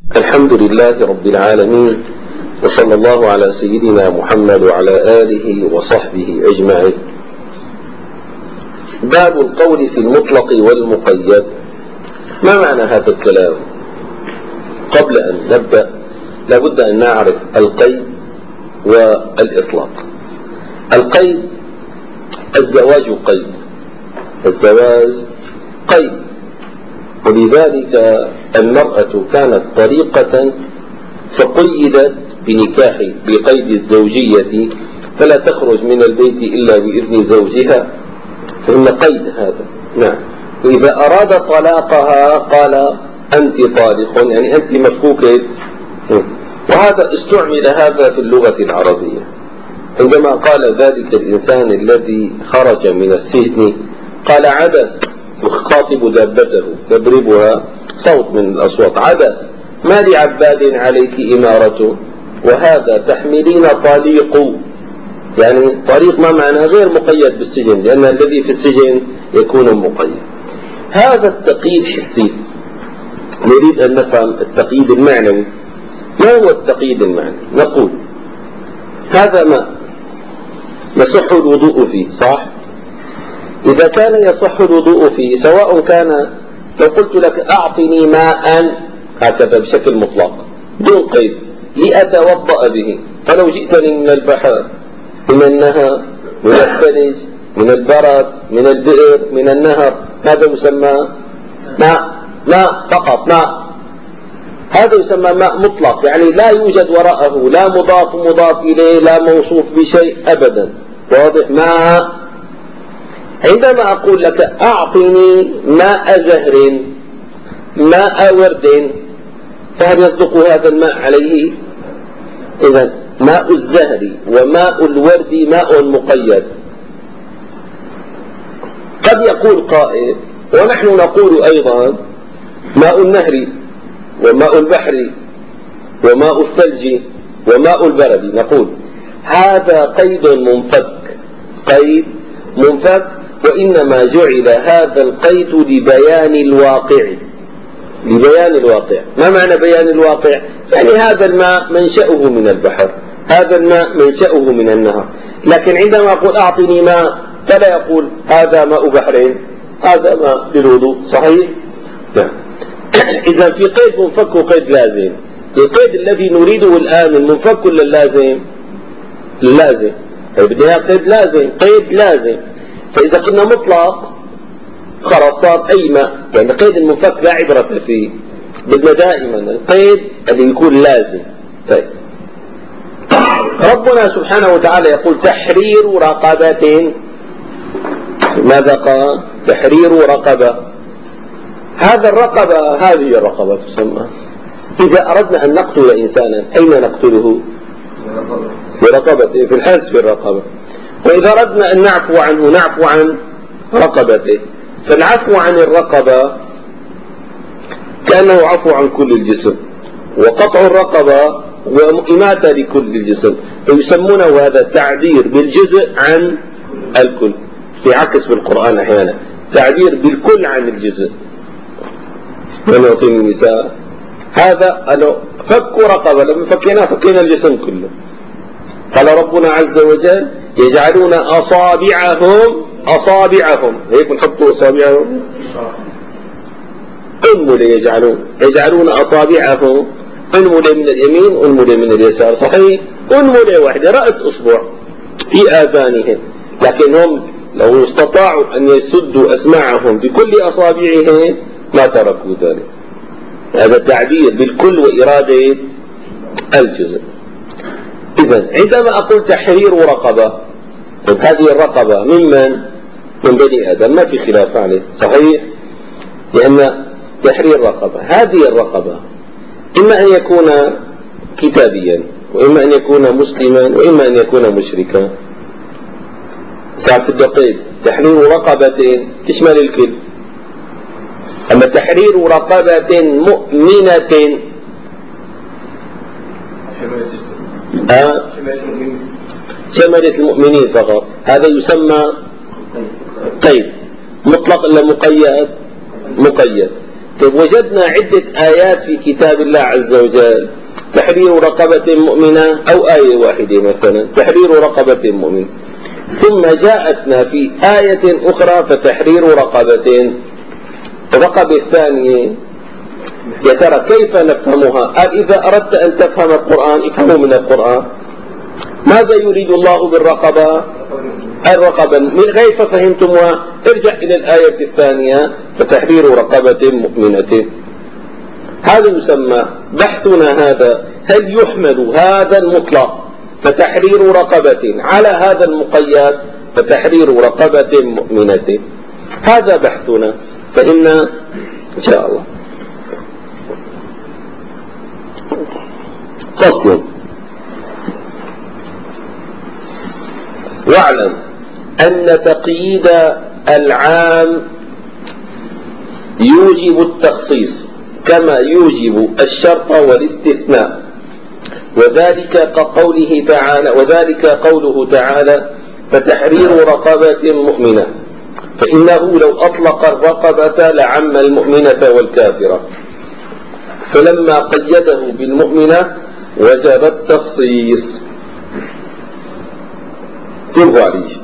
الحمد لله رب العالمين، وصلى الله على سيدنا محمد وعلى آله وصحبه أجمعين. باب القول في المطلق والمقيد. ما معنى هذا الكلام؟ قبل أن نبدأ لابد أن نعرف القيد والإطلاق. القيد: الزواج قيد، الزواج قيد، ولذلك المرأة كانت طريقة فقيدت بنكاح بقيد الزوجية، فلا تخرج من البيت إلا بإذن زوجها، فإن قيد هذا. نعم. وإذا أراد طلاقها قال أنت طالق، يعني أنت مفكوكة. وهذا استعمل هذا في اللغة العربية عندما قال ذلك الإنسان الذي خرج من السجن قال عدس، يخاطب دابته يضربها صوت من الأصوات: عدس ما لعباد عليك إمارته، وهذا تحملين طليق. يعني طريق ما معنى؟ غير مقيد بالسجن، لأن الذي في السجن يكون مقيد. هذا التقييد حسي. نريد أن نفهم التقييد المعنوي. ما هو التقييد المعنوي؟ نقول هذا ماء يصح الوضوء فيه، صح؟ إذا كان يصح الوضوء فيه، سواء كان لو قلت لك أعطني ماء هكذا بشكل مطلق دون قيد لأتوضأ به، فلو جئتني من البحر، من النهر، من الثلج، من البرد، من البئر، من النهر، ماذا يسمى؟ ماء فقط، ماء. هذا يسمى ماء مطلق، يعني لا يوجد وراءه لا مضاف إليه، لا موصوف بشيء أبدا. واضح؟ ماء. عندما أقول لك أعطني ماء زهر، ماء ورد، فهل يصدق هذا الماء عليه؟ إذن ماء الزهر وماء الورد ماء مقيد. قد يقول قائل: ونحن نقول أيضا ماء النهر وماء البحر وماء الثلج وماء البرد. نقول هذا قيد منفك، قيد منفك، وإنما جعل هذا القيد لبيان الواقع. لبيان الواقع. ما معنى بيان الواقع؟ يعني هذا الماء منشأه من البحر، هذا الماء منشأه من النهر. لكن عندما أقول أعطني ماء فلا يقول هذا ماء بحرين، هذا ماء للوضوء. صحيح؟ نعم. إذا في قيد منفك وقيد لازم. القيد الذي نريده الآن المنفك ولا اللازم؟ اللازم. بدنا قيد لازم، قيد لازم. فإذا قلنا مطلق خلاص صار أي ماء، يعني قيد المنفك لا عبرة فيه. بدنا دائما القيد اللي يكون لازم. طيب، ربنا سبحانه وتعالى يقول تحرير رقبة. ماذا قال؟ تحرير رقبة. هذا الرقبة، هذه الرقبة تسمى. إذا أردنا أن نقتل إنسانا أين نقتله؟ برقبته، في الحبس بالرقبة. وإذا أردنا أن نعفو عنه نعفو عن رقبته. فالعفو عن الرقبة كأنه عفو عن كل الجسم، وقطع الرقبة وإماتة لكل الجسم، فيسمونه هذا تعبير بالجزء عن الكل. في عكس بالقرآن أحيانا تعبير بالكل عن الجزء. من يعطيني النساء هذا أنا فك رقبة، لما فكينا الجسم كله. قال ربنا عز وجل يجعلون أصابعهم هيك بنحطوا أصابعهم أنملة، يجعلون أصابعهم أنملة من اليمين أنملة من اليسار. صحيح؟ أنملة واحدة، رأس أصبع في آذانهم. لكن هم لو استطاعوا أن يسدوا أسماعهم بكل أصابعهم ما تركوا ذلك. هذا التعبير بالكل وإرادة الجزء. إذن عندما أقول تحرير رقبة، هذه الرقبة ممن؟ من بني آدم، ما في خلاف عليه. صحيح؟ لأن تحرير رقبة، هذه الرقبة إما أن يكون كتابيا، وإما أن يكون مسلما، وإما أن يكون مشركا. ساعة الدقيق تحرير رقبة تشمل الكل. أما تحرير رقبة مؤمنة شملت المؤمنين فقط، هذا يسمى قيد. مطلق إلا مقيد؟ مقيد. طيب وجدنا عدة آيات في كتاب الله عز وجل، تحرير رقبة مؤمنة، أو آية واحدة مثلا تحرير رقبة مؤمنة، ثم جاءتنا في آية أخرى فتحرير رقبة. الرقبة الثانية يا ترى كيف نفهمها؟ قال إذا أردت أن تفهم القرآن افهمه من القرآن. ماذا يريد الله بالرقبة؟ الرقبة. من كيف فهمتموها؟ ارجع إلى الآية الثانية فتحرير رقبة مؤمنة. هذا يسمى بحثنا هذا، هل يحمل هذا المطلق فتحرير رقبة على هذا المقيد فتحرير رقبة مؤمنة؟ هذا بحثنا. فإن إن شاء الله. فصل. واعلم أن تقييد العام يوجب التخصيص كما يوجب الشرط والاستثناء، وذلك قوله تعالى فتحرير رقبة مؤمنة، فإنه لو أطلق الرقبة لعم المؤمنة والكافرة، فلما قيده بالمؤمنة وجب التخصيص. انظروا عليه.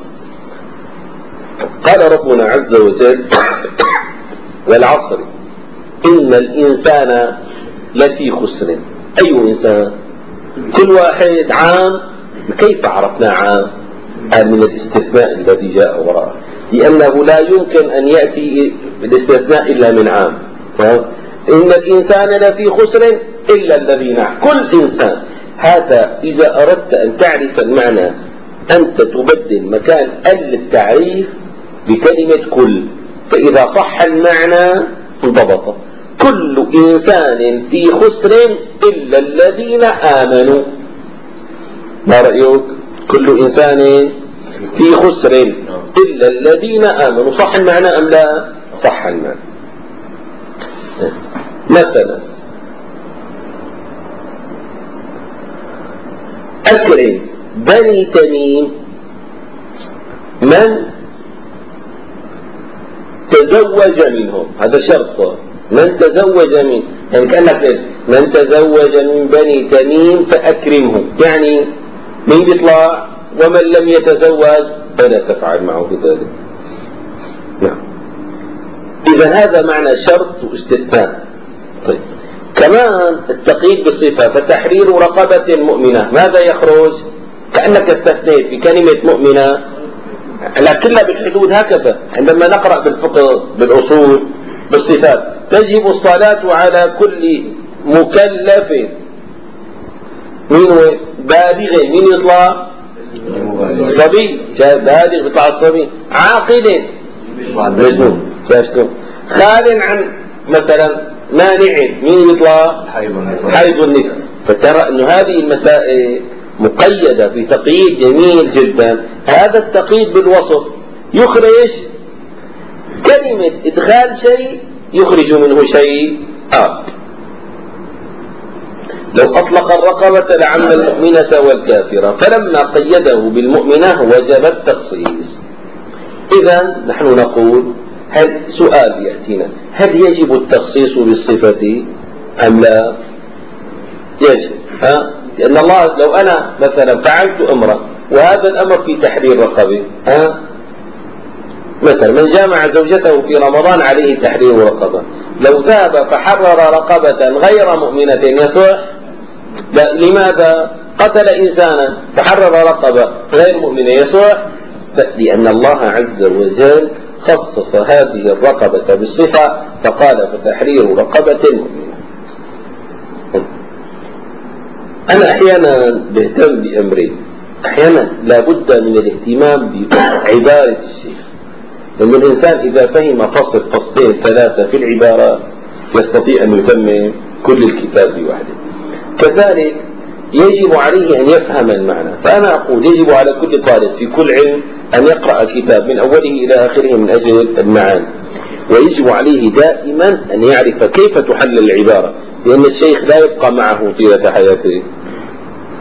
قال ربنا عز وجل والعصر إن الإنسان لفي خسر. أي إنسان؟ كل واحد. عام. كيف عرفنا عام؟ من الاستثناء الذي جاء وراءه، لأنه لا يمكن أن يأتي الاستثناء إلا من عام. إن الإنسان لفي خسر إلا الذين. كل إنسان. هذا إذا أردت أن تعرف المعنى أنت تبدل مكان التعريف بكلمة كل، فإذا صح المعنى انضبط. كل إنسان في خسر إلا الذين آمنوا. ما رأيك؟ كل إنسان في خسر إلا الذين آمنوا. صح المعنى أم لا؟ صح المعنى. مثلا أكرم بني تميم من تزوج منهم. هذا شرط. من تزوج من، يعني كأنك من تزوج من بني تميم فأكرمه، يعني من يطلع ومن لم يتزوج فلا تفعل معه بذلك. نعم. إذا هذا معنى شرط واستثناء. طيب كمان التقييد بالصفة فتحرير رقبة مؤمنة، ماذا يخرج؟ كأنك استثنيت بكلمة مؤمنة، لكنها بالحدود. هكذا عندما نقرأ بالفقه بالأصول بالصفات تجب الصلاة على كل مكلف. مين هو؟ بالغ. مين يطلع؟ صبي. بالغ بيطلع الصبي. عاقل مجنون. خال عن مثلا مانع. مين يطلع؟ حيض النفاس. فترى أن هذه المسائل مقيدة بتقييد جميل جدا. هذا التقييد بالوصف يخرج كلمة إدخال شيء يخرج منه شيء آخر. لو أطلق الرقبة لعم المؤمنة والكافرة، فلما قيده بالمؤمنة وجب التخصيص. إذا نحن نقول هل سؤال يأتينا، هل يجب التخصيص بالصفة أم لا؟ يجب. لأن الله لو أنا مثلا فعلت أمرا وهذا الأمر في تحرير رقبة، مثلا من جامع زوجته في رمضان عليه تحرير رقبة، لو ذهب فحرر رقبة غير مؤمنة يصح؟ لا. لماذا؟ قتل إنسانا فحرر رقبة غير مؤمنة يصح؟ لأن الله عز وجل خصص هذه الرقبة بالصفة فقال فتحرير رقبة مؤمنة. أنا أحيانا بهتم بأمرين. أحيانا لابد من الاهتمام بعبارة الشيخ، لأن الإنسان إذا فهم فصل فصلين ثلاثة في العبارة يستطيع أن يتمم كل الكتاب بوحده. كذلك يجب عليه أن يفهم المعنى. فأنا أقول يجب على كل طالب في كل علم أن يقرأ الكتاب من أوله إلى آخره من أجل المعاني، ويجب عليه دائما أن يعرف كيف تحل العبارة، لأن الشيخ لا يبقى معه طيلة حياته.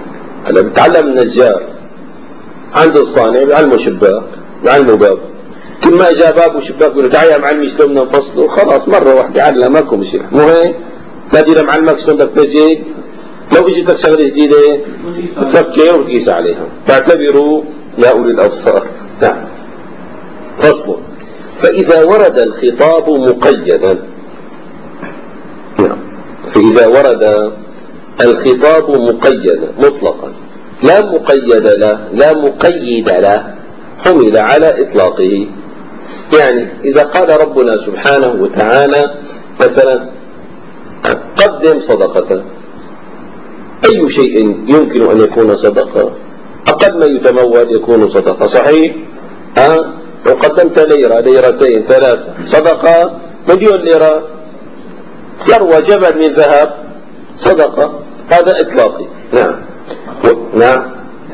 هلا بتعلم النجار، عنده الصانع بيعلمه شباك، بيعلمه باب، كل ما جاء باب وشباك يقول تعال يا معلمي شلون بدنا نفصله، خلاص مرة واحدة علمك ومشي. مو هيك؟ نادي لمعلمك شلون بدك تسجل، لو اجتك شغلة جديدة تفكر وتقيس عليها. فاعتبروا يا أولي الأبصار. نعم. فصل. فإذا ورد الخطاب مقيدا، نعم، فإذا ورد الخطاب مقيدا مطلقا لا مقيد له لا مقيد له حمل على إطلاقه. يعني إذا قال ربنا سبحانه وتعالى مثلا قدم صدقة، أي شيء يمكن أن يكون صدقة؟ أقل ما يتمول يكون صدقة، صحيح؟ لو قدمت ليرة ليرتين ثلاثة صدقة، مليون ليرة، ثروة جبل من ذهب صدقة، هذا إطلاقي. نعم. نعم.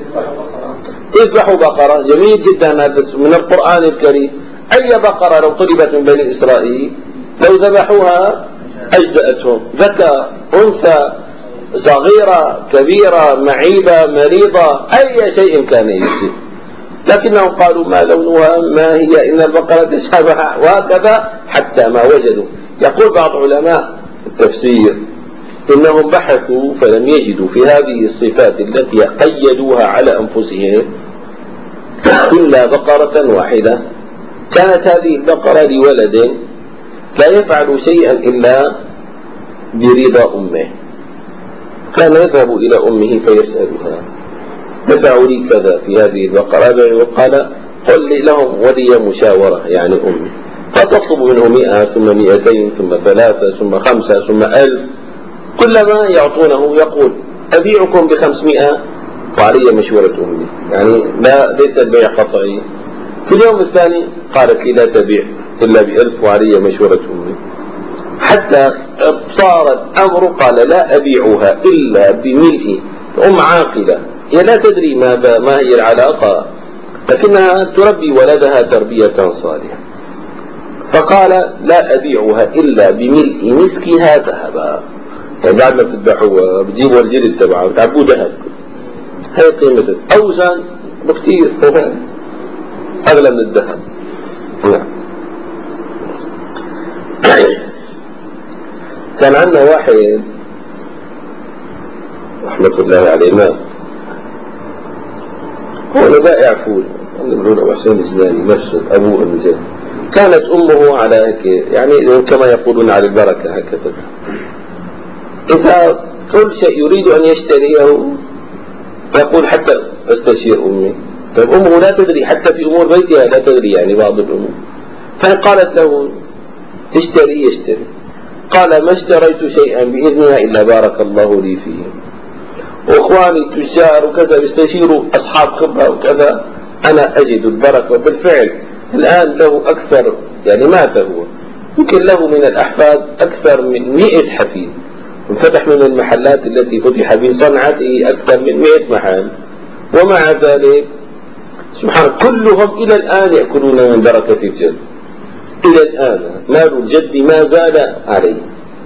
اذبحوا بقرة، جميل جدا، هذا من القرآن الكريم. أي بقرة لو طلبت من بني إسرائيل لو ذبحوها أجزأتهم، ذكر أنثى صغيرة كبيرة معيبة مريضة أي شيء كان يجزي، لكنهم قالوا ما لونها ما هي إن البقرة تشابه، وهكذا حتى ما وجدوا. يقول بعض علماء التفسير إنهم بحثوا فلم يجدوا في هذه الصفات التي قيدوها على أنفسهم إلا بقرة واحدة، كانت هذه البقرة لولد لا يفعل شيئا إلا برضا أمه، كان يذهب إلى أمه فيسألها دفعوا لي كذا في هذه البقرة، وقال قل لي لهم ولي مشاورة يعني أمي، فتطلب منه 100 ثم 200 ثم 3 ثم 5 ثم 1000، كلما يعطونه يقول أبيعكم ب500 وعلي مشورة أمي، يعني ليس البيع قطعي. في اليوم الثاني قالت لي لا تبيع إلا ب1000 وعلي مشورة أمي، حتى صار الأمر قال لا أبيعها إلا بملء. عاقلة، هي لا تدري ما هي العلاقة، لكنها تربي ولدها تربية صالحة، فقال لا أبيعها إلا بملء مسكها ذهبا، يعني بعد ما تذبحوها بتجيبوا الجلد تبعها بتعبوه ذهب، هي قيمته أوزان بكثير أغلى من الذهب. كان عندنا واحد رحمة الله عليه مات، هو بائع فول يقولون أبو حسين الجناني مسجد أبوه الجد، كانت أمه على هيك يعني كما يقولون على البركة هكذا، إذا كل شيء يريد أن يشتريه يقول حتى أستشير أمي. طيب أمه لا تدري حتى في أمور بيتها لا تدري، يعني بعض الأمور، فقالت له اشتري يشتري، قال ما اشتريت شيئا بإذنها إلا بارك الله لي فيه، وإخواني التجار وكذا بيستشيروا أصحاب خبرة وكذا، أنا أجد البركة. وبالفعل الآن له أكثر، يعني مات هو، يمكن له من الأحفاد أكثر من 100 حفيد، انفتح من المحلات التي فتح في صنعته أكثر من 100 محل، ومع ذلك سبحان كلهم إلى الآن يأكلون من بركة الجد، إلى الآن مال الجد ما زال عليه.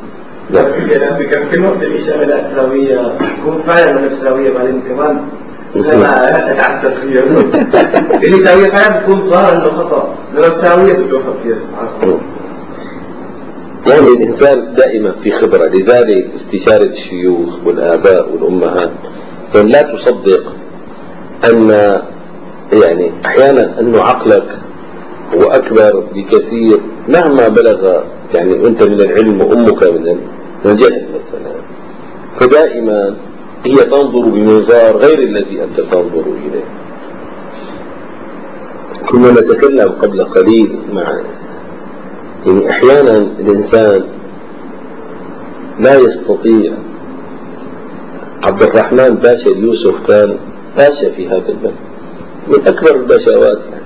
في وقت الإشارة الأسراوية تكون فعلا الأسراوية بعدين كمان لا أتعسر فيها الإسراوية فعلا بتكون ظاهرة إنه خطأ، الأسراوية بتوقف فيها سبحان الله. يعني الإنسان دائما في خبرة، لذلك استشارة الشيوخ والآباء والأمهات، يعني لا تصدق أن يعني أحيانا أن عقلك هو أكبر بكثير مهما بلغ، يعني أنت من العلم وأمك من الجهل مثلا، فدائما هي تنظر بمنظار غير الذي أنت تنظر إليه. كنا نتكلم قبل قليل مع يعني أحيانا الإنسان لا يستطيع. عبد الرحمن باشا اليوسف كان باشا في هذا البلد، من أكبر الباشوات يعني،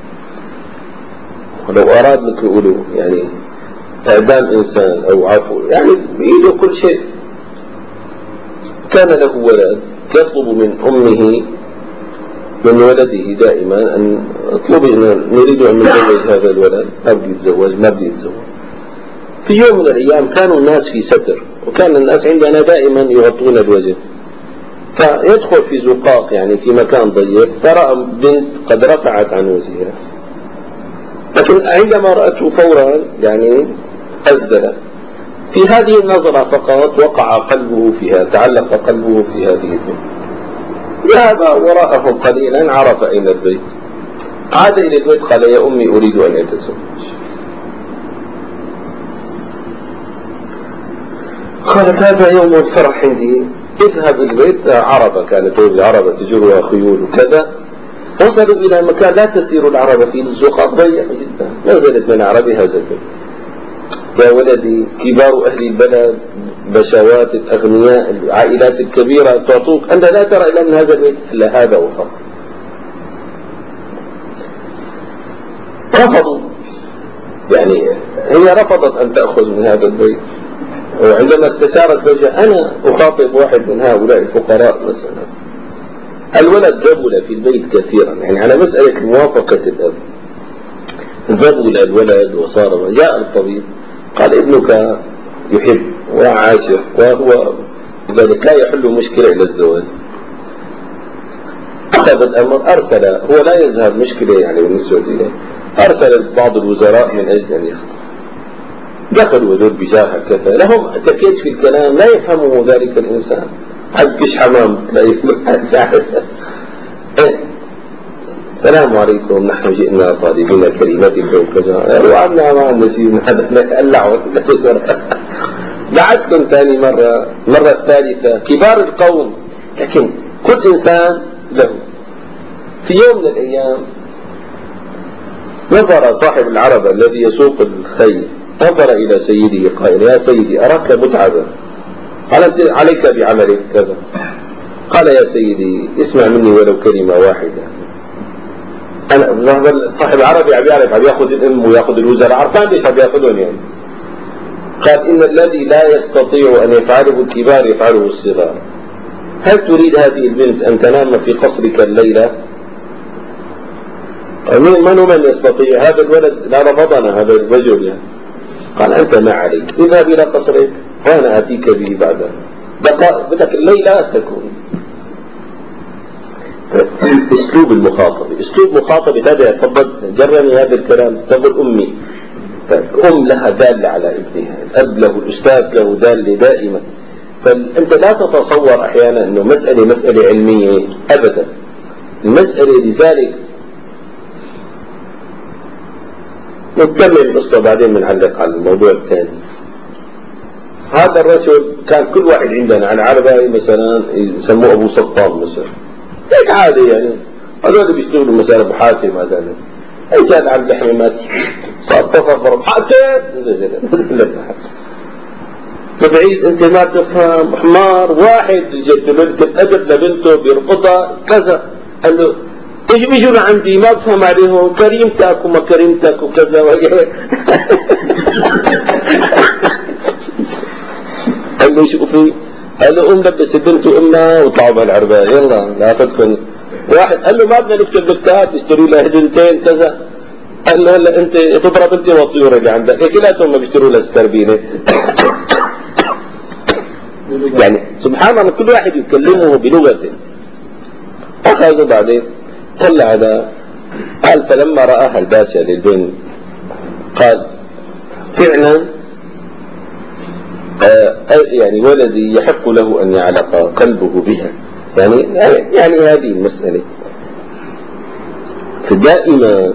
ولو أراد مثل يقولوا يعني إعدام إنسان أو عفو يعني بإيده كل شيء. كان له ولد يطلب من أمه من ولده دائما أن اطلب نريد أن نزوج هذا الولد، ما بدي يتزوج ما بدي يتزوج. في يوم من الأيام كانوا الناس في ستر، وكان الناس عندنا دائما يغطون الوجه، فيدخل في زقاق يعني في مكان ضيق، فرأى بنت قد رفعت عن وجهها، لكن عندما رأته فورا يعني أزدل. في هذه النظرة فقط وقع قلبه فيها، تعلق قلبه في هذه البنت. ذهب وراءهم قليلا، عرف أين البيت، عاد إلى البيت قال يا أمي أريد أن أتزوج. قالت هذا يوم الفرح عندي، اذهب البيت. عربة كانت عربة تجرها خيول وكذا. وصلوا إلى مكان لا تسير العربة فيه، الزقاق ضيق جدا. نزلت من عربي هذا البيت. يا ولدي كبار أهل البلد، بشوات الأغنياء، العائلات الكبيرة تعطوك، أنت لا ترى إلا من هذا البيت إلا هذا وفقط. رفضوا، يعني هي رفضت أن تأخذ من هذا البيت. وعندما استشارت زوجها أنا أخاطب واحد من هؤلاء الفقراء مثلا، الولد جبل في البيت كثيرا، يعني على مسألة موافقة الأب جبل الولد وصار. جاء الطبيب قال ابنك يحب وعاشق وهو لذلك لا يحل مشكلة إلى الزواج. أخذ الأمر، أرسل، هو لا يظهر مشكلة يعني بالنسبة إليه، أرسل بعض الوزراء من أجل أن يخطب. دخلوا ذول بجاه كذا، لهم تكيد في الكلام لا يفهمه ذلك الإنسان. حبكش حمام لا يفهم. السلام عليكم، نحن جئنا طالبين كلمة كذا وعدنا مع النسيم نقلع بعت لهم ثاني مرة الثالثة كبار القوم، لكن كل إنسان له. في يوم من الأيام نظر صاحب العربة الذي يسوق الخيل، نظر إلى سيده قائل يا سيدي أراك متعبا، قال عليك بعملك كذا. قال يا سيدي اسمع مني ولو كلمة واحدة. أنا صاحب العربي عم ياخذ الأم وياخذ الوزراء، عرفان ليش عم ياخذهم يعني. قال إن الذي لا يستطيع أن يفعله الكبار يفعله الصغار. هل تريد هذه البنت أن تنام في قصرك الليلة؟ من يستطيع؟ هذا الولد لا رفضنا هذا الرجل يعني. قال أنت ما عليك، اذهب إلى قصرك وأنا آتيك به بعدها، بدك الليلة تكون. اسلوب المخاطبة، اسلوب مخاطبة هذا. تفضل جرني هذا الكلام، تقول أمي. الأم لها دالة على ابنها، الأب له، الأستاذ له دالة دائما. فأنت لا تتصور أحيانا أنه مسألة علمية أبدا. المسألة لذلك نكمل القصة بعدين بنعلق على الموضوع الثاني. هذا الرجل كان كل واحد عندنا على عربة مثلا يسموه أبو سطام مثلا، هيك عادي يعني. هذول بيشتغلوا مثلا أبو حاتم، هذا إنسان عبد الحميمات صار تفضل حاتم نزل فبعيد أنت ما تفهم حمار. واحد جد بنت الأدب لبنته بيرفضها كذا، قال له بيجوا لعندي ما بفهم عليهم كريمتك وما كريمتك وكذا قال له شوفي، قال له قوم لبس البنت وامها وطلعوا بهالعرباء يلا ناخذكم. واحد قال له ما بدنا نكتب بالكتاب يشتروا لها هدنتين كذا. قال له هلا انت تضرب انت والطيور اللي عندك كلاتهم ما بيشتروا لها سكربينه. يعني سبحان الله كل واحد يكلمه بلغته. اخذوا بعدين طلع هذا قال فلما رآها الباشا للبنت قال فعلا يعني ولدي يحق له أن يعلق قلبه بها، يعني هذه المسألة. فدائما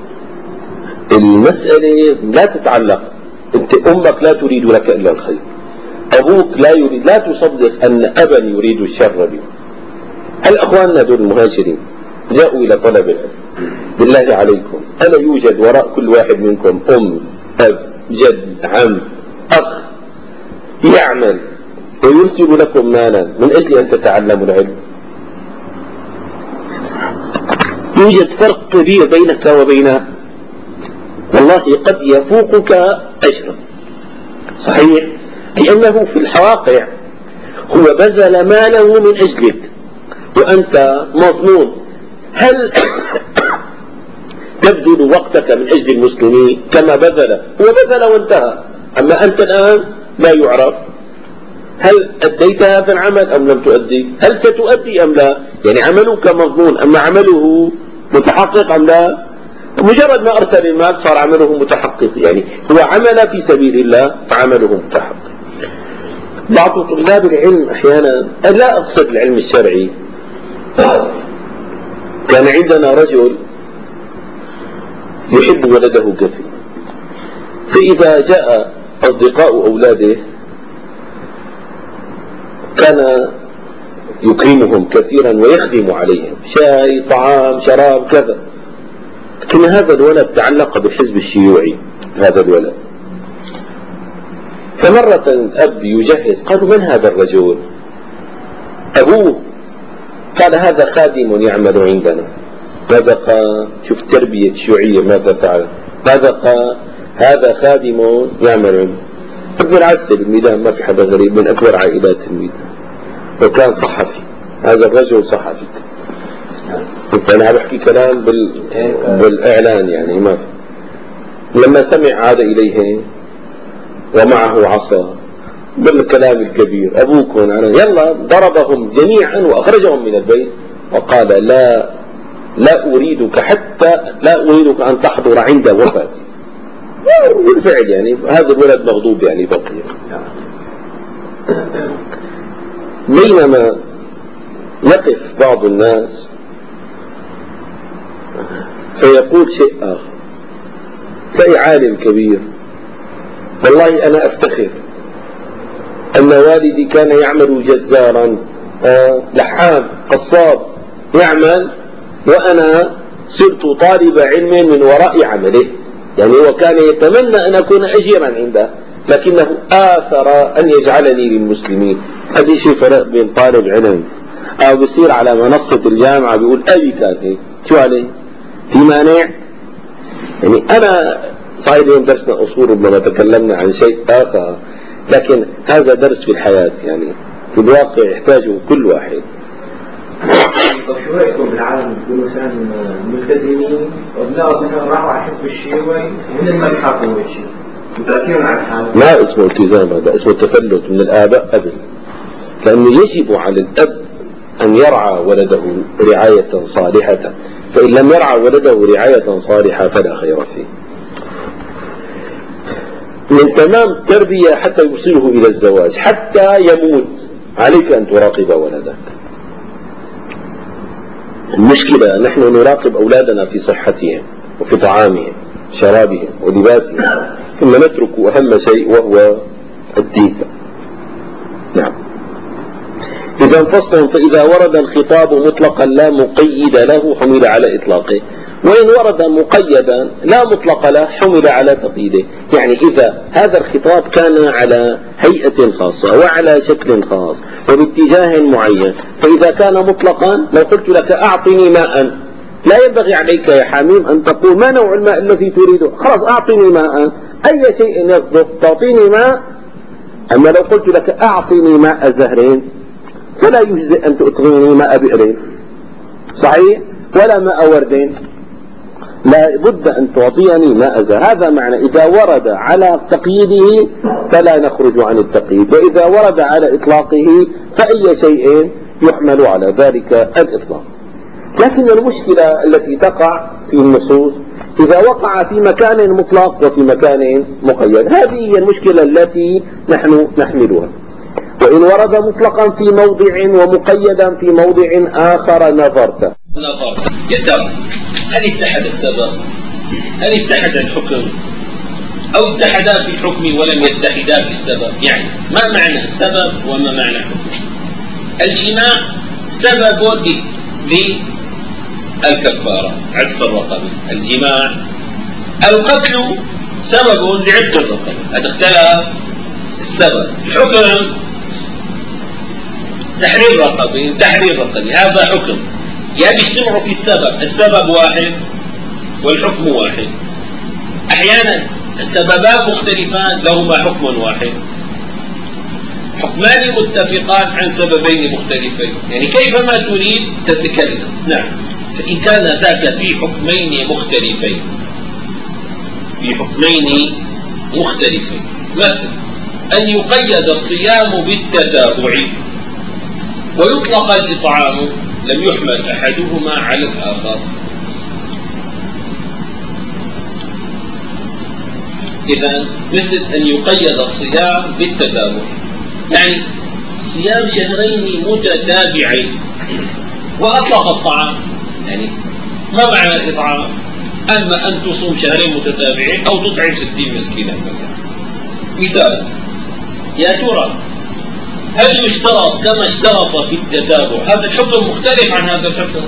المسألة لا تتعلق، أنت أمك لا تريد لك إلا الخير، أبوك لا يريد، لا تصدق أن أبا يريد الشر بك. هل أخواننا دول المهاجرين جاءوا إلى طلب العلم، بالله عليكم ألا يوجد وراء كل واحد منكم أم، أب، جد، عم، أخ يعمل ويرسل لكم مالا من أجل أن تتعلموا العلم؟ يوجد فرق كبير بينك وبينه، والله قد يفوقك أجرا صحيح، لأنه في الواقع هو بذل ماله من أجلك وأنت مظنون. هل تبذل وقتك من أجل المسلمين كما بذل؟ هو بذل وانتهى، أما أنت الآن لا يعرف هل أديت هذا العمل أم لم تؤدي، هل ستؤدي أم لا. يعني عملك مضمون، أما عمله متحقق أم لا. مجرد ما أرسل المال صار عمله متحقق، يعني هو عمل في سبيل الله فعمله متحقق. بعض طلاب العلم أحيانا، لا أقصد العلم الشرعي، كان عندنا رجل يحب ولده كثير، فإذا جاء أصدقاء أولاده كان يكرمهم كثيرا ويخدم عليهم، شاي طعام شراب كذا. لكن هذا الولد تعلق بالحزب الشيوعي، هذا الولد. فمرة الأب يجهز، قالوا من هذا الرجل؟ أبوه قال هذا خادم يعمل عندنا. ماذا قال؟ شوف التربية الشيوعية ماذا فعل. ماذا قال؟ هذا خادم يعمل عندنا. ابن العسل الميدان، ما في حدا غريب، من أكبر عائلات الميدان، وكان صحفي. هذا الرجل صحفي. أنا عم بحكي كلام بالإعلان يعني ما في. لما سمع عاد إليه ومعه عصا بالكلام الكبير، أبوكم أنا، يلا ضربهم جميعا وأخرجهم من البيت وقال لا أريدك لا أريدك أن تحضر عند وفاتي. بالفعل يعني هذا الولد مغضوب يعني بقي. بينما يقف بعض الناس فيقول شيء آخر، تلاقي عالم كبير، والله أنا أفتخر أن والدي كان يعمل جزارا، لحام قصاب يعمل، وأنا صرت طالب علم من وراء عمله. يعني هو كان يتمنى أن أكون أجيرا عنده، لكنه آثر أن يجعلني للمسلمين. هذا شيء فرق بين طالب علم أو بيصير على منصة الجامعة بيقول أبي كان هيك، شو عليه؟ في مانع؟ يعني أنا صحيح اليوم درسنا أصول ربما تكلمنا عن شيء آخر، لكن هذا درس في الحياة، يعني في الواقع يحتاجه كل واحد. طب شو رأيكم بالعالم بيقولوا مثلا ملتزمين وبنلاقوا مثلا راحوا على حزب الشيوعي وهن ما بيحاكموا الشيء متأكدين عن حالهم؟ ما اسمه التزام، هذا اسمه تفلت من الآباء قبل، لأنه يجب على الأب أن يرعى ولده رعاية صالحة، فإن لم يرعى ولده رعاية صالحة فلا خير فيه. من تمام التربية حتى يوصله إلى الزواج، حتى يموت عليك أن تراقب ولدك. المشكلة نحن نراقب أولادنا في صحتهم وفي طعامهم شرابهم ولباسهم، ثم نترك أهم شيء وهو الدين. نعم. إذا فصل، فإذا ورد الخطاب مطلقا لا مقيد له حمل على إطلاقه، وإن ورد مقيدا لا مطلق له حمل على تقييده. يعني إذا هذا الخطاب كان على هيئة خاصة وعلى شكل خاص وباتجاه معين، فإذا كان مطلقا لو قلت لك أعطني ماء، لا ينبغي عليك يا حميم أن تقول ما نوع الماء الذي تريده، خلاص أعطني ماء، أي شيء يصدق تعطيني ماء. أما لو قلت لك أعطني ماء زهرين فلا يجزئ أن تعطيني ماء بئر، صحيح؟ ولا ماء ورد، لا بد أن تعطيني ماء زهر. هذا معنى إذا ورد على تقييده فلا نخرج عن التقييد، وإذا ورد على إطلاقه فأي شيء يحمل على ذلك الإطلاق. لكن المشكلة التي تقع في النصوص إذا وقع في مكان مطلق وفي مكان مقيد، هذه هي المشكلة التي نحن نحملها. وإن ورد مطلقا في موضع ومقيدا في موضع آخر نظرت يا ترى هل اتحد السبب؟ هل اتحد الحكم؟ أو اتحدا في الحكم ولم يتحدا في السبب؟ يعني ما معنى سبب وما معنى حكم؟ الجماع سبب للكفارة عتق الرقبة، الجماع. القتل سبب لعتق الرقبة، هذا اختلف السبب. الحكم تحرير رقبة، هذا حكم. يعني بيجتمعوا في السبب واحد والحكم واحد. أحيانا السببان مختلفان لهما حكم واحد، حكمان متفقان عن سببين مختلفين. يعني كيفما تريد تتكلم. نعم. فإن كان ذاك في حكمين مختلفين، مثل أن يقيد الصيام بالتتابع ويطلق الإطعام، لم يحمل أحدهما على الآخر. إذا مثل أن يقيد الصيام بالتتابع، يعني صيام شهرين متتابعين وأطلق الطعام، يعني ما معنى الإطعام؟ أما أن تصوم شهرين متتابعين أو تطعم 60 مسكينا مثلا. مثال، يا ترى هل يشترط كما اشترط في التتابع هذا الحكم مختلف عن هذا الحكم؟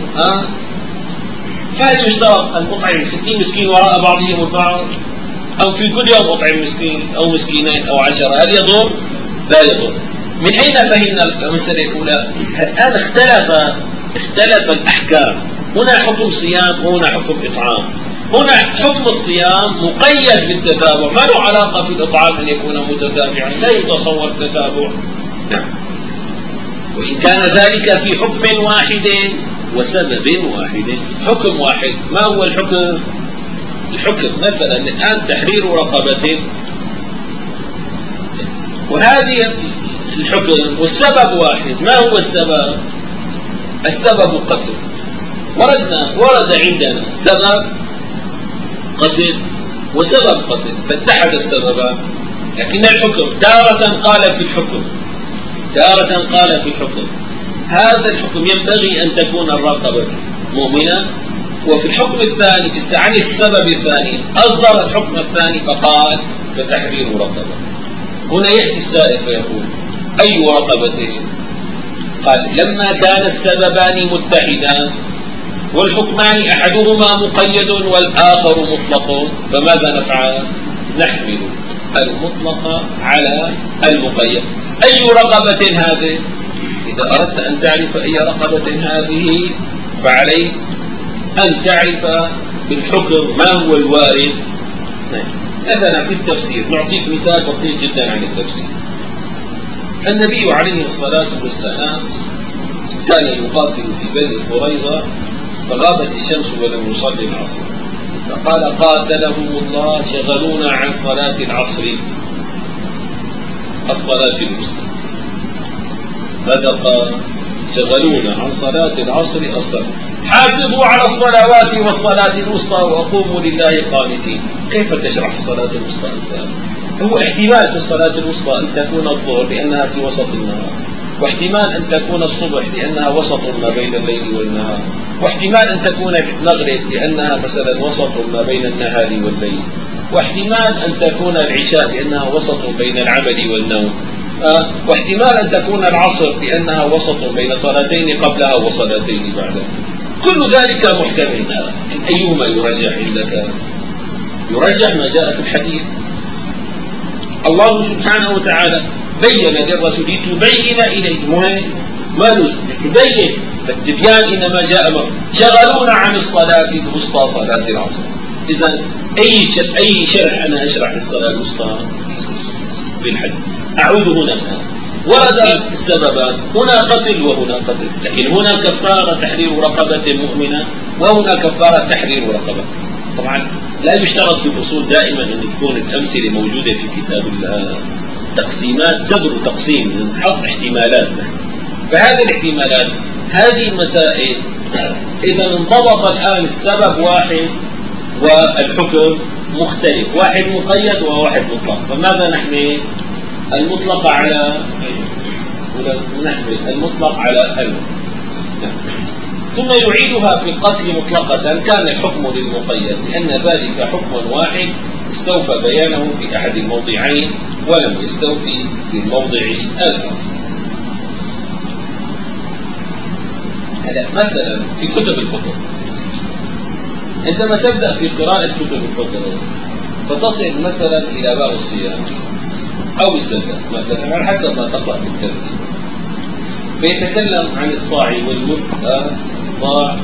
فهل يشترط أن أطعم 60 مسكين وراء بعضهم البعض، أو في كل يوم أطعم مسكين أو مسكينين أو 10؟ هل يضر؟ لا يضر. من أين فهمنا المسألة الأولى؟ الآن اختلف الأحكام، هنا حكم صيام وهنا حكم إطعام. هنا حكم الصيام مقيد بالتتابع، ما له علاقة في الإطعام أن يكون متتابعا، لا يتصور التتابع. نعم. وإن كان ذلك في حكم واحد وسبب واحد، حكم واحد. ما هو الحكم؟ الحكم مثلا الآن تحرير رقبة، وهذه الحكم والسبب واحد. ما هو السبب؟ السبب قتل. ورد عندنا سبب قتل وسبب قتل، فاتحد السببان. لكن الحكم تارة قال في الحكم، تارة قال في الحكم هذا الحكم ينبغي أن تكون الرقبة مؤمنة، وفي الحكم الثاني في استعانة السبب الثاني أصدر الحكم الثاني فقال فتحرير رقبة. هنا يأتي السائل فيقول أي رقبتين؟ قال لما كان السببان متحدان والحكمان أحدهما مقيد والآخر مطلق، فماذا نفعل؟ نحمل المطلق على المقيد. أي رقبة هذه؟ إذا أردت أن تعرف أي رقبة هذه فعليك أن تعرف بالحكم ما هو الوارد. مثلا في التفسير نعطيك مثال بسيط جدا عن التفسير. النبي عليه الصلاة والسلام كان يقاتل في بني قريظة، فغابت الشمس ولم يصلي العصر، فقال قاتلهم الله شغلونا عن صلاة العصر، الصلاة الوسطى. ماذا قال؟ شغلونا عن صلاة العصر الصلاة، حافظوا على الصلوات والصلاة الوسطى وقوموا لله قانتين. كيف تشرح الصلاة الوسطى؟ هو احتمال في الصلاة الوسطى أن تكون الظهر لأنها في وسط النهار، واحتمال أن تكون الصبح لأنها وسط ما بين الليل والنهار، واحتمال أن تكون المغرب لأنها مثلا وسط ما بين النهار والليل، واحتمال أن تكون العشاء لأنها وسط بين العمل والنوم، واحتمال أن تكون العصر لأنها وسط بين صلاتين قبلها وصلاتين بعدها. كل ذلك محتمل. أيهما يرجح عندك؟ يرجح ما جاء في الحديث. الله سبحانه وتعالى بين للرسول تبين إليه، ما نزل تبين، فالتبيان إنما جاء شغلونا عن الصلاة الوسطى صلاة العصر. إذن أي شرح أنا أشرح الصلاة الوسطى بالحديث؟ أعود هنا الآن. ورد السببان، هنا قتل وهنا قتل، لكن هنا كفارة تحرير رقبة مؤمنة وهنا كفارة تحرير رقبة. طبعا لا يشترط في الأصول دائما أن تكون الأمثلة موجودة في كتاب الله، تقسيمات زبر تقسيم نحط احتمالات، فهذه الاحتمالات هذه المسائل إذا انضبط الآن السبب واحد والحكم مختلف، واحد مقيد وواحد مطلق، فماذا نحمل؟ المطلق على نحمل المطلق على المطلق. ثم يعيدها في القتل مطلقة كان الحكم للمقيد، لأن ذلك حكم واحد استوفى بيانه في أحد الموضعين ولم يستوفي في الموضع الآخر. مثلا في كتب الفقه عندما تبدأ في قراءة كتب الفقه فتصل مثلا إلى باب الصيام أو الزكاة مثلا على حسب ما تقرأ في الترتيب، فيتكلم عن الصاع والمد، صاع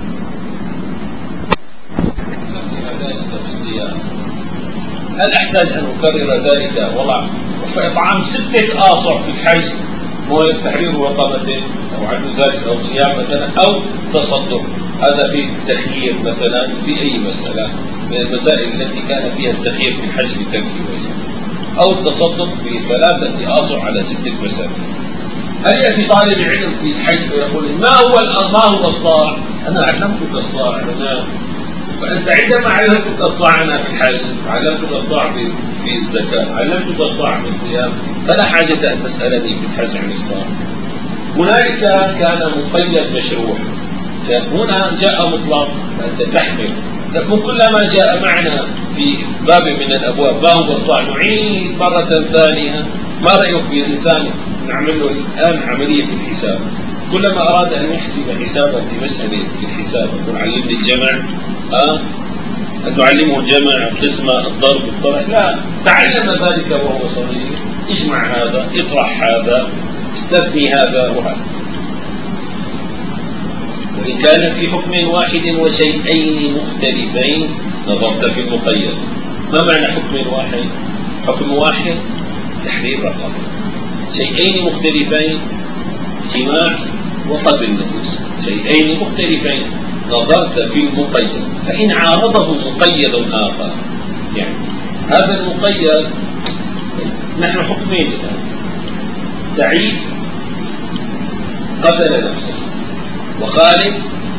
ذلك في الصيام. هل أحتاج أن أكرر ذلك؟ والله فإطعام 6 آصع في الحج هو تحرير رقبتين أو عدل ذلك أو صيام مثلا أو تصدق، هذا في التخيير مثلا في أي مسألة من المسائل التي كان فيها التخيير في الحج بترك الواجب، أو التصدق ب3 آصع على 6 مسائل. هل يأتي طالب علم في الحج ويقول ما هو الصاع؟ أنا علمتك الصاع، فأنت عندما علمتك الصاع في الحج، علمتك الصاع في الزكاة، علمتك الصاع في الصيام، فلا حاجة أن تسألني في الحج عن الصاع. هنالك كان مقيد مشروع، هنا جاء مطلق فأنت تحمل. لكن كلما جاء معنا في باب من الأبواب ما هو الصاع نعيد مرة ثانية. ما رأيك بالإنسان نعمل له الآن عملية الحساب؟ كلما أراد أن يحسب حسابا في مسألة في الحساب يقول علمني الجمع، أن نعلمه الجمع، القسمة، الضرب، الطرح، لا، تعلم ذلك وهو صغير. اجمع هذا، اطرح هذا، استثني هذا وهذا. وإن كان في حكم واحد وشيئين مختلفين نظرت في المقيد. ما معنى حكم واحد؟ حكم واحد تحرير رقبة، شيئين مختلفين جماع وقتل النفوس، شيئين مختلفين نظرت في المقيد. فإن عارضه مقيد آخر، يعني هذا المقيد نحن حكمين الآن. سعيد قتل نفسه، وخالد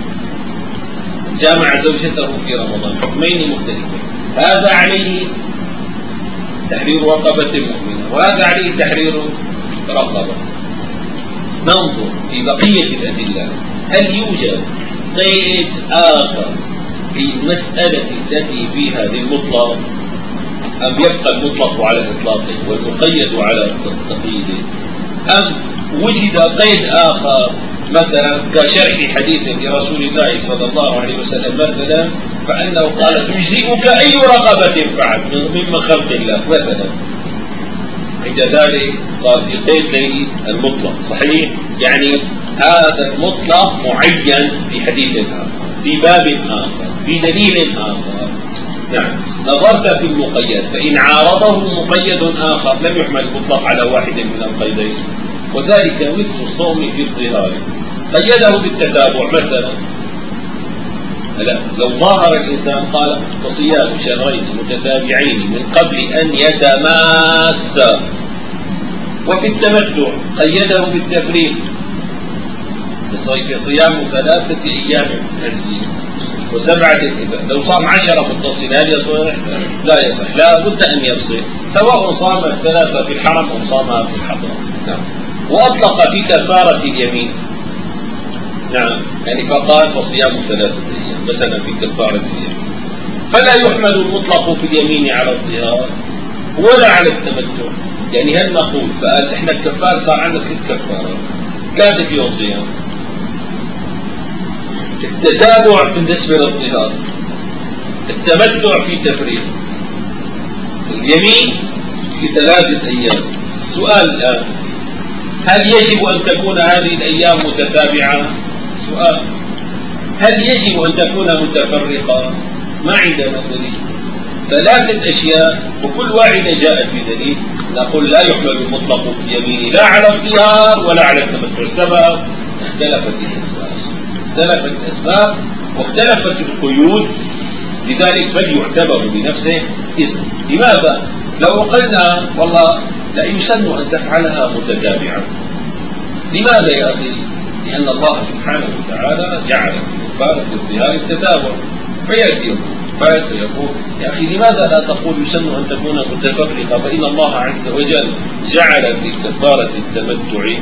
جامع زوجته في رمضان، حكمين مختلفين. هذا عليه تحرير رقبة مؤمنة وهذا عليه تحرير رقبة. ننظر في بقية الأدلة هل يوجد قيد آخر في المسألة التي فيها للمطلق، أم يبقى المطلق على إطلاقه والمقيد على تقييده، أم وجد قيد آخر مثلا كشرح حديث لرسول الله صلى الله عليه وسلم مثلا، فأنه قال تجزئك أي رقبة فعل من خلق الله مثلا. عند ذلك صار في قيد للمطلق صحيح، يعني هذا المطلق معين في حديث آخر، في باب آخر، في دليل آخر. نعم، نظرت في المقيد، فإن عارضه مقيد آخر لم يحمل المطلق على واحد من القيدين. وذلك مثل الصوم في الظهار، قيده بالتتابع مثلا. لا، لو ظاهر الإنسان قال وصيام شهرين متتابعين من قبل أن يتماسا. وفي التمتع قيده بالتفريق، في صيام 3 أيام و7 لو صام 10 متصلة هل يصح؟ لا يصح، لا بد أن يفصل، سواء صام 3 في الحرم أو صامها في الحضر. نعم. وأطلق في كفارة اليمين، نعم، يعني فقال فصيام 3 أيام مثلا في كفارة اليمين. فلا يحمل المطلق في اليمين على الظهار ولا على التمتع. يعني هل نقول فقال احنا الكفار صار عندنا 3 كفارات، 3 يوم صيام، التتابع بالنسبة للظهار، التمتع في تفريق، اليمين في 3 أيام. السؤال الآن هل يجب أن تكون هذه الأيام متتابعة؟ سؤال. هل يجب أن تكون متفرقة؟ ما عندنا دليل. 3 أشياء وكل واحدة جاءت في دليل. نقول لا يحمل المطلق في اليمين لا على الظهار ولا على التمتع. السبب اختلفت الأسباب واختلفت القيود، لذلك بل يعتبر بنفسه اسم. لماذا؟ لو قلنا والله لا يسن أن تفعلها متتابعة، لماذا يا أخي؟ لأن الله سبحانه وتعالى جعل في كفارة الظهار التتابع، فيأتي فيقول يا أخي لماذا لا تقول يسن أن تكون متفرقة؟ فإن الله عز وجل جعل في كفارة التمتع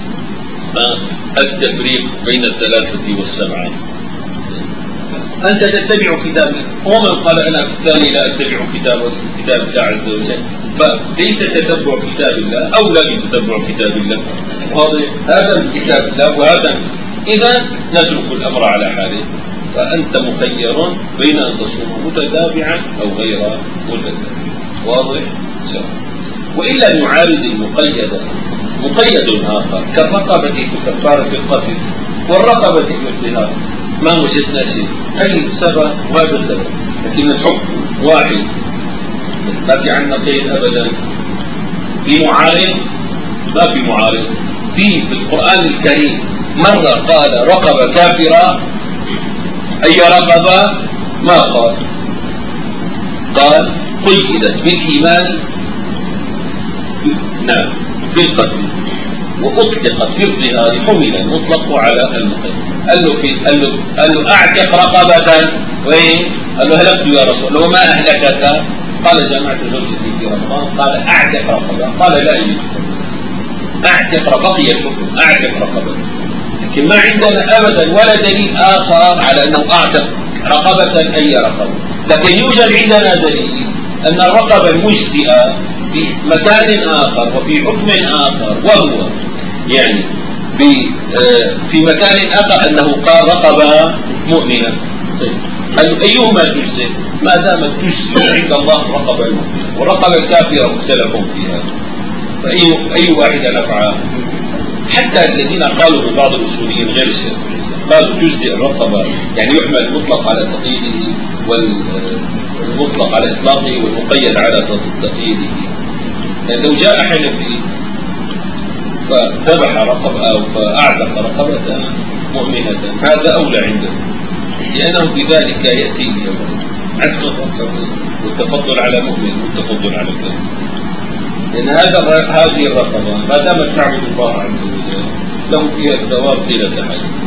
التفريق بين 3 و7. أنت تتبع كتاب الله، ومن قال أنا في الثاني لا أتبع كتاب الله عز وجل، فليس تتبع كتاب الله أولى بتتبع كتاب الله. هذا من كتاب الله وهذا، إذا نترك الأمر على حاله. فأنت مخير بين أن تصوم متتابعا أو غير متتابع. واضح؟ سواء. وإلا يعارض المقيد مقيد آخر كالرقبة في كفارة القتل والرقبة في الظهار، ما وجدنا شيء، أي سبب وهذا السبب، لكن الحكم واحد، بس ما في عندنا قيد أبدا. في معارض؟ ما في معارض. في القرآن الكريم مرة قال رقبة كافرة، أي رقبة؟ ما قال قيدت بالإيمان، نعم، في القتل، وأطلقت في الظهار، حمل المطلق على المقيد. قال له أعتق رقبة وين؟ قال له هلكت يا رسول الله، وما أهلكك؟ قال جمعت زوجتي في رمضان. قال أعتق رقبة؟ قال لا يجوز أعتق رقبة، بقي الحكم أعتق رقبة، لكن ما عندنا أبدا ولا دليل آخر على أنه أعتق رقبة أي رقبة. لكن يوجد عندنا دليل أن الرقبة المجزئة في مكان آخر وفي حكم آخر، وهو يعني في مكان آخر أنه قال رقبة مؤمنة. طيب أيهما تجزئ؟ ما دامت تجزئ عند الله الرقبة المؤمنة، والرقبة الكافرة مختلفون فيها، فأي واحدة نفعها؟ حتى الذين قالوا ببعض الأصوليين غير الشافعية قالوا تجزئ الرقبة، يعني يحمل المطلق على تقييده والمطلق على إطلاقه والمقيد على تقييده. لأن لو جاء حنفي فذبح رقبة أو فأعتق رقبة مؤمنة هذا أولى عنده، لأنه بذلك يأتي عتق الرقبة والتفضل على مؤمن والتفضل على كافر، لأن هذه الرقبة ما دامت تعبد الله عز وجل له فيها الثواب طيلة حياته.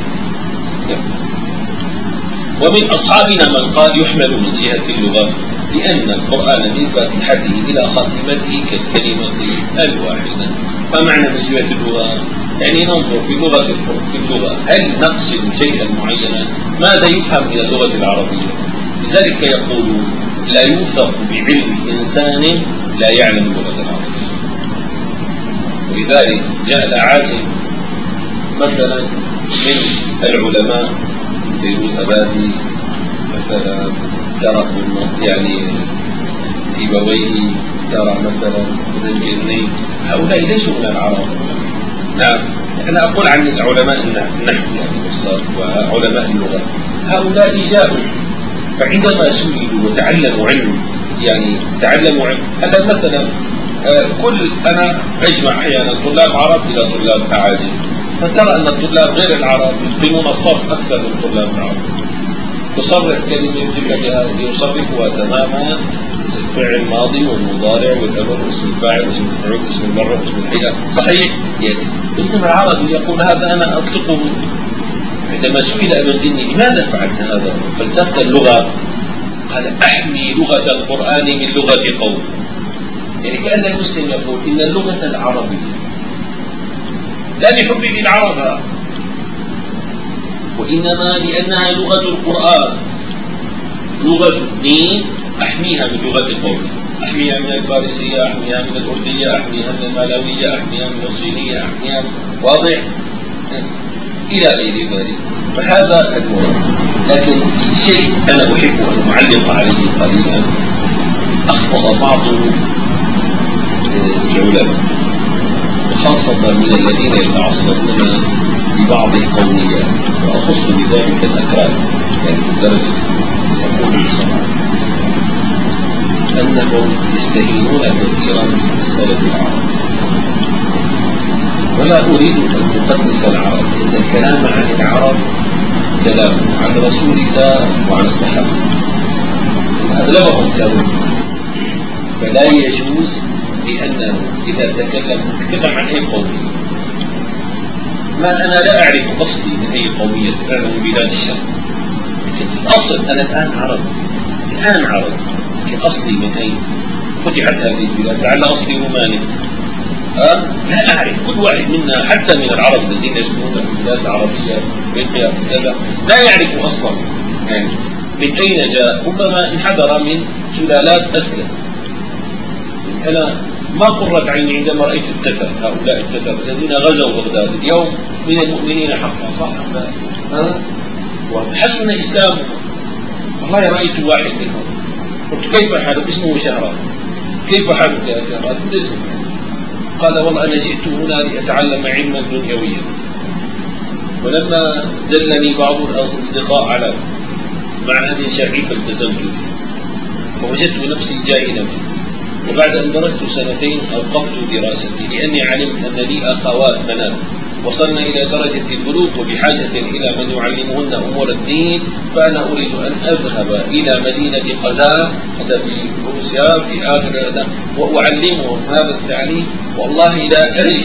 ومن أصحابنا من قال يحمل من جهة اللغة، لأن القرآن من فاتحته إلى خاتمته كالكلمة الواحدة. ما معنى من جهة اللغة؟ يعني ننظر في اللغة هل نقصد شيئا معينا؟ ماذا يفهم من اللغة العربية؟ لذلك يقول لا يوثق بعلم إنسان لا يعلم اللغة العربية. ولذلك جاء الأعاجم مثلا من العلماء فيروز أبادي مثلا، ترى يعني سيبويه، ترى مثلا ابن الجرني، هؤلاء ليسوا من العرب. نعم، أنا أقول عن علماء النحو يعني والصرف وعلماء اللغة، هؤلاء جاءوا فعندما سئلوا وتعلموا علم، يعني تعلموا علم. هذا مثلا أنا أجمع أحيانا طلاب عرب إلى طلاب أعاجم، فترى أن الطلاب غير العرب يتقنون الصرف أكثر من طلاب العرب. تصرف كلمة يصرفها تماما، الفعل الماضي والمضارع والأمر واسم الفاعل واسم المفعول واسم المرة واسم الحياة صحيح يأتي. بينما العربي يقول هذا أنا أطلقه. عندما سئل ابن الجني لماذا فعلت هذا؟ فلسفة اللغة، قال أحمي لغة القرآن من لغة قوم. يعني كأن المسلم يقول إن اللغة العربية لا لحبي للعرب، وإنما لأنها لغة القرآن، لغة الدين، أحميها من لغة قومي، أحميها من الفارسية، أحميها من الأردية، أحميها من المالوية، أحميها من الصينية، أحميها واضح إلى غير ذلك. فهذا المراد. لكن شيء أنا أحب أن أعلق عليه قليلا، أخطأ بعض العلماء وخاصة من الذين يتعصبون لبعض القوميات، وأخص بذلك الأكراد، يعني بدرجة يقول بصراحة أنهم يستهينون كثيرا بمسألة العرب. ولا أريد أن أقدس العرب، إن الكلام عن العرب كلام عن رسول الله وعن الصحابة، أغلبهم كانوا، فلا يجوز لأنه إذا تكلم عن أي قومية، ما أنا لا أعرف أصلي من أي قومية، أنا من بلاد الشام، لكن الأصل أنا الآن عربي، لكن أصلي من أين؟ فتحت هذه البلاد، لعل أصلي روماني، لا أعرف. كل واحد منا حتى من العرب الذين يسكنون في البلاد العربية إفريقيا كذا لا يعرف أصلا يعني من أين جاء، ربما انحدر من سلالات أسلم. يعني أنا ما قرت عيني عندما رأيت التتر، هؤلاء التتر الذين غزوا بغداد اليوم من المؤمنين حقا، صح؟ وحسن إسلامهم. والله رأيت واحد منهم قلت كيف حالك؟ اسمه شهران. كيف حالك يا شهران؟ بالاسم. قال والله أنا جئت هنا لأتعلم علما دنيويا، ولما دلني بعض الأصدقاء على معهد شرعي فالتزمت به، فوجدت نفسي جاهلا فيه. وبعد أن درست 2 أوقفت دراستي، لأني علمت أن لي أخوات بنات وصلنا إلى درجة البلوغ وبحاجة إلى من يعلمهن أمور الدين، فأنا أريد أن أذهب إلى مدينة قزان، هذا في روسيا في آخر هذا، وأعلمهم هذا التعليم، والله لا أجد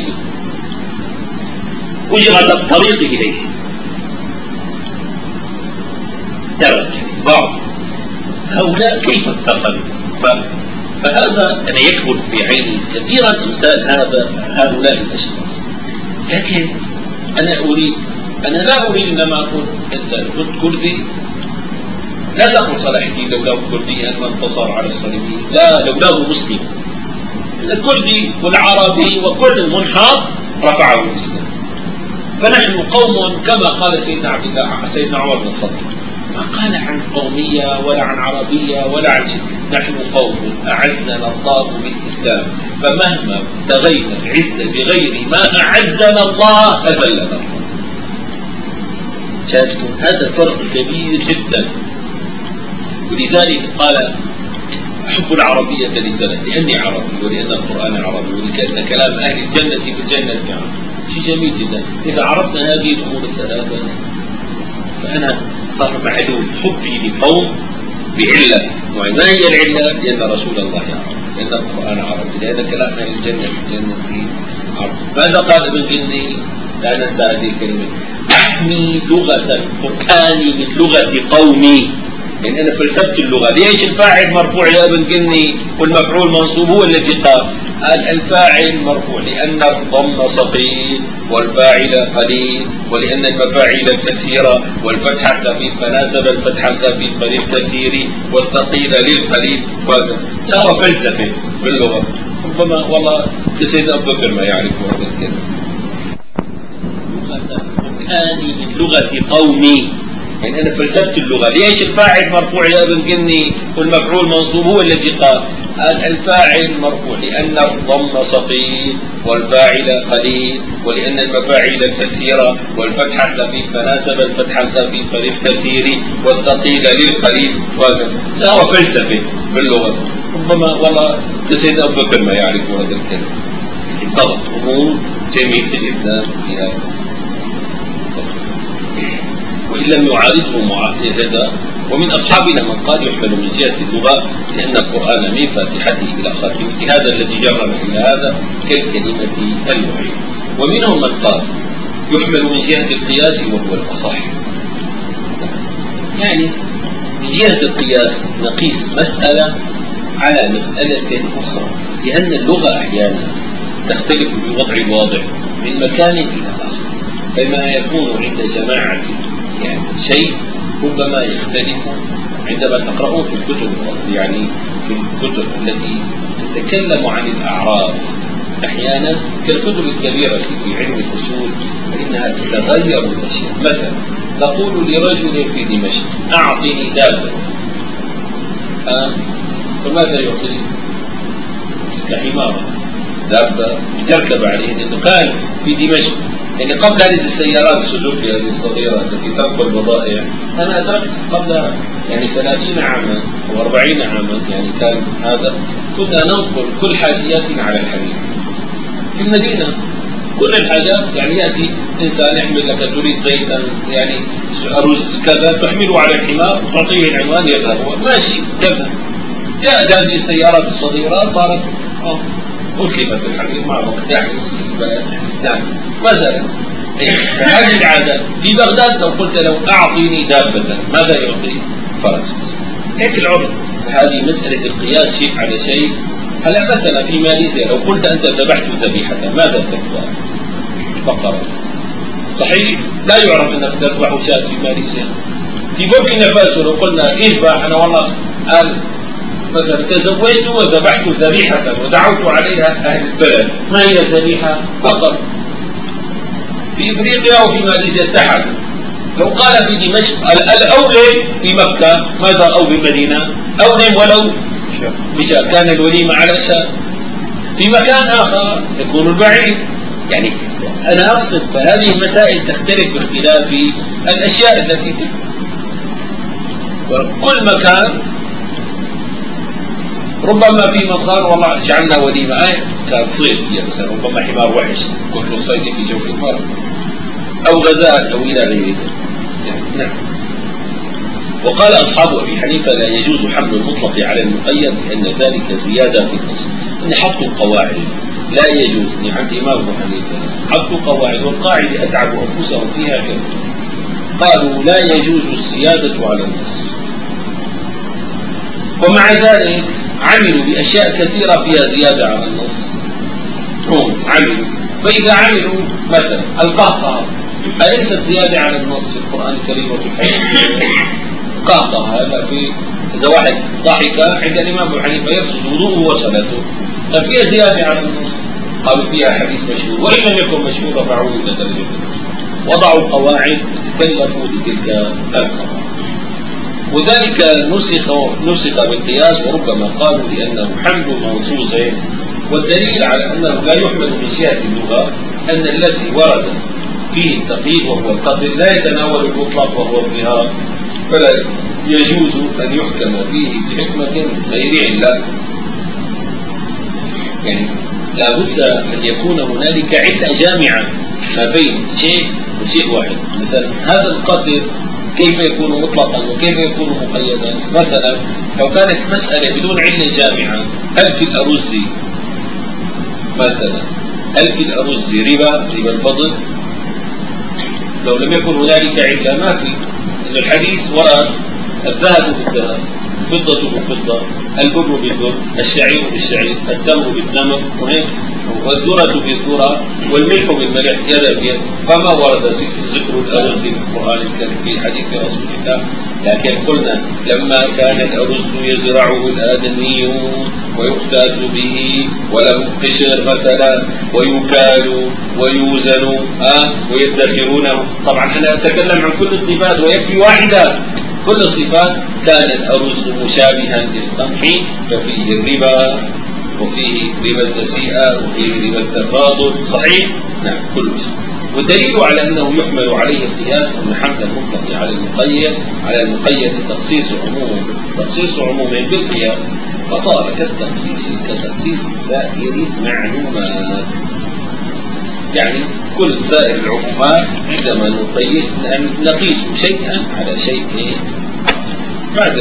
أجرة الطريق إليه. ترك بعض هؤلاء كيف انتقلوا؟ فهذا أنا يكبر في عيني كثيرا أمثال هؤلاء الأشخاص. لكن أنا لا أريد إنما أقول أنت كنت كردي، لا تقل صلاح الدين لولاه كردي أن انتصر على الصليبيين، لا، لولاه مسلم. الكردي والعربي وكل منحط رفعه الإسلام. فنحن قوم كما قال سيدنا عمر بن الخطاب، ما قال عن قومية ولا عن عربية ولا عن شيء، نحن قوم أعزنا الله بالإسلام، فمهما ابتغينا العزة بغير ما أعزنا الله أذلنا الله. شاهدتم هذا فرق كبير جدا. ولذلك قال أحب العربية لثلاث: لأني عربي، ولأن القرآن عربي، ولأن كلام أهل الجنة في الجنة عربي. شيء جميل جدا. إذا عرفنا هذه الأمور الثلاثة فأنا صار معلول حبي لقوم بعلة. وما هي العلة؟ لأن رسول الله عربي، لأن القرآن عربي، لأن كلام أهل الجنة في الجنة عربي. ماذا قال ابن قني؟ لا ننسى هذه الكلمة: أحمي لغة القرآن من لغة قومي. يعني أنا فلسفة اللغة. ليش الفاعل مرفوع يا ابن قني والمفعول منصوب؟ هو الذي قال الفاعل مرفوع لأن الضم ثقيل والفاعل قليل، ولأن المفاعيل كثيرة والفتحة خفيف، فناسب الفتح الخفيف للكثير والثقيل للقليل. صار فلسفة باللغة. ربما والله سيد أبو بكر ما يعرف هذا الكلام. لغة القرآن من لغة قومي. يعني أنا فلسفة اللغة. ليش الفاعل مرفوع يا ابن قني والمفعول منصوب؟ هو الذي قال الفاعل مرفوع لأن الضم ثقيل والفاعل قليل، ولأن المفاعيل كثيرة والفتحة خفيف، فناسب الفتح الخفيف للكثير والثقيل للقليل. صار فلسفة باللغة. ربما والله سيد أبو بكر ما يعرف هذا الكلام. ضبط أمور جميلة جدا في هذا، وإن لم يعارضه هذا. ومن أصحابنا من قال يحمل من جهة اللغة لأن القرآن من فاتحته إلى خاتمته، هذا الذي جرب إلى هذا كالكلمة المعين. ومنهم من قال يحمل من جهة القياس وهو الأصح. يعني من جهة القياس نقيس مسألة على مسألة أخرى، لأن اللغة أحيانا تختلف بوضع الواضع من مكان إلى آخر. فما يكون عند جماعة يعني شيء ربما يختلف عندما تقرأه في الكتب، يعني في الكتب التي تتكلم عن الأعراف أحيانا كالكتب الكبيرة في علم الأصول، فإنها تتغير الأشياء. مثلا تقول لرجل في دمشق أعطني دابة، فماذا يعطيك؟ كحمار، دابة تركب عليه، لأنه كان في دمشق. يعني قبل هذه السيارات السوزوكي هذه الصغيرة التي تنقل بضائع، أنا أدركت قبل يعني 30 عاما أو 40 عاما، يعني كان هذا كنا ننقل كل حاجياتنا على الحمير في المدينة. كل الحاجات يعني يأتي إنسان يحمل لك تريد زيتا يعني رز كذا، تحمله على الحمار وتعطيه العنوان يذهب، هو ماشي يذهب. جاءت هذه السيارات الصغيرة صارت أركبت الحمير مع الوقت يعني مثلا. هذه العادة في بغداد لو قلت له أعطيني دابة ماذا يعطي؟ فرس. هيك العرض. فهذه مسألة القياس شيء على شيء. هلا مثلا في ماليزيا لو قلت أنت ذبحت ذبيحة ماذا تذبح؟ بقرة. صحيح؟ لا يعرف أنك تذبح شاة في ماليزيا. في بوركينا فاسو لو قلنا اذبح، أنا والله قال مثلا تزوجت وذبحت ذبيحة ودعوت عليها أهل البلد، ما هي الذبيحة؟ بقرة. في إفريقيا وفي ماليزيا اتحد. لو قال في دمشق الأولى في مكة ماذا؟ أو في المدينة أولم ولو بشاء، كان الوليمة على شاء. في مكان آخر يكون البعيد. يعني أنا أقصد فهذه المسائل تختلف باختلاف الأشياء التي وكل مكان. ربما في من قال والله جعلنا وليمة كان صيد فيها مثلا، ربما حمار وحش كل الصيد في جوف المرء أو غزال أو إلى غير ذلك. نعم. وقال أصحاب أبي حنيفة لا يجوز حمل المطلق على المقيد لأن ذلك زيادة في النص. إن حط القواعد لا يجوز. عند إمام أبو حنيفة حط القواعد، والقاعدة أتعب أنفسهم فيها كثير. قالوا لا يجوز الزيادة على النص ومع ذلك عملوا بأشياء كثيرة فيها زيادة على النص. هم عملوا، فإذا عملوا مثلا القهقه أليست زيادة على النص في القرآن الكريم وفي الحديث؟ قهقه هذا في إذا واحد ضحك عند الإمام أبو حنيفة يفسد وضوءه وصلاته، ففيها زيادة على النص. قالوا فيها حديث مشهور، وإن لم يكن مشهور رفعوه إلى درجة المشهور، وضعوا قواعد تكلفوا بتلك القواعد. وذلك نسخ بالقياس، وربما قالوا لأنه حمل منصوص، والدليل على أنه لا يحمل من جهة اللغة أن الذي ورد فيه التقييد وهو القتل لا يتناول المطلق وهو الظهار، فلا يجوز أن يحكم فيه بحكمة غير علة. يعني لا بد أن يكون هنالك علة جامعة ما بين شيء وشيء واحد. مثلا هذا القتل كيف يكون مطلقا وكيف يكون مقيدا؟ مثلا لو كانت مسألة بدون علة جامعة، هل في الأرز مثلا هل في الأرز ربا الفضل؟ لو لم يكن هنالك علة ما في. إن الحديث ورد الذهب بالذهب، الفضة بالفضة، البر بالبر، الشعير بالشعير، التمر بالتمر، والذرة بالذرة، والملح بالملح يدا بيد. فما ورد ذكر الأرز في القرآن الكريم في حديث رسول الله. لكن قلنا لما كان الأرز يزرعه الآدميون ويختات به وله قشر مثلا ويكال ويوزن ويدخرونه. طبعا أنا أتكلم عن كل الصفات ويكفي واحدة. كل الصفات كان الأرز مشابها للقمح ففيه الربا وفيه ربا النسيئة وفيه ربا التفاضل. صحيح؟ نعم كل شيء. والدليل على أنه يحمل عليه القياس أن حمل المطلق على المقيد تخصيص عموم بالقياس، فصار كتخصيص سائر المعلومات. يعني كل سائر العمومات عندما نقيس شيئا على شيء بعد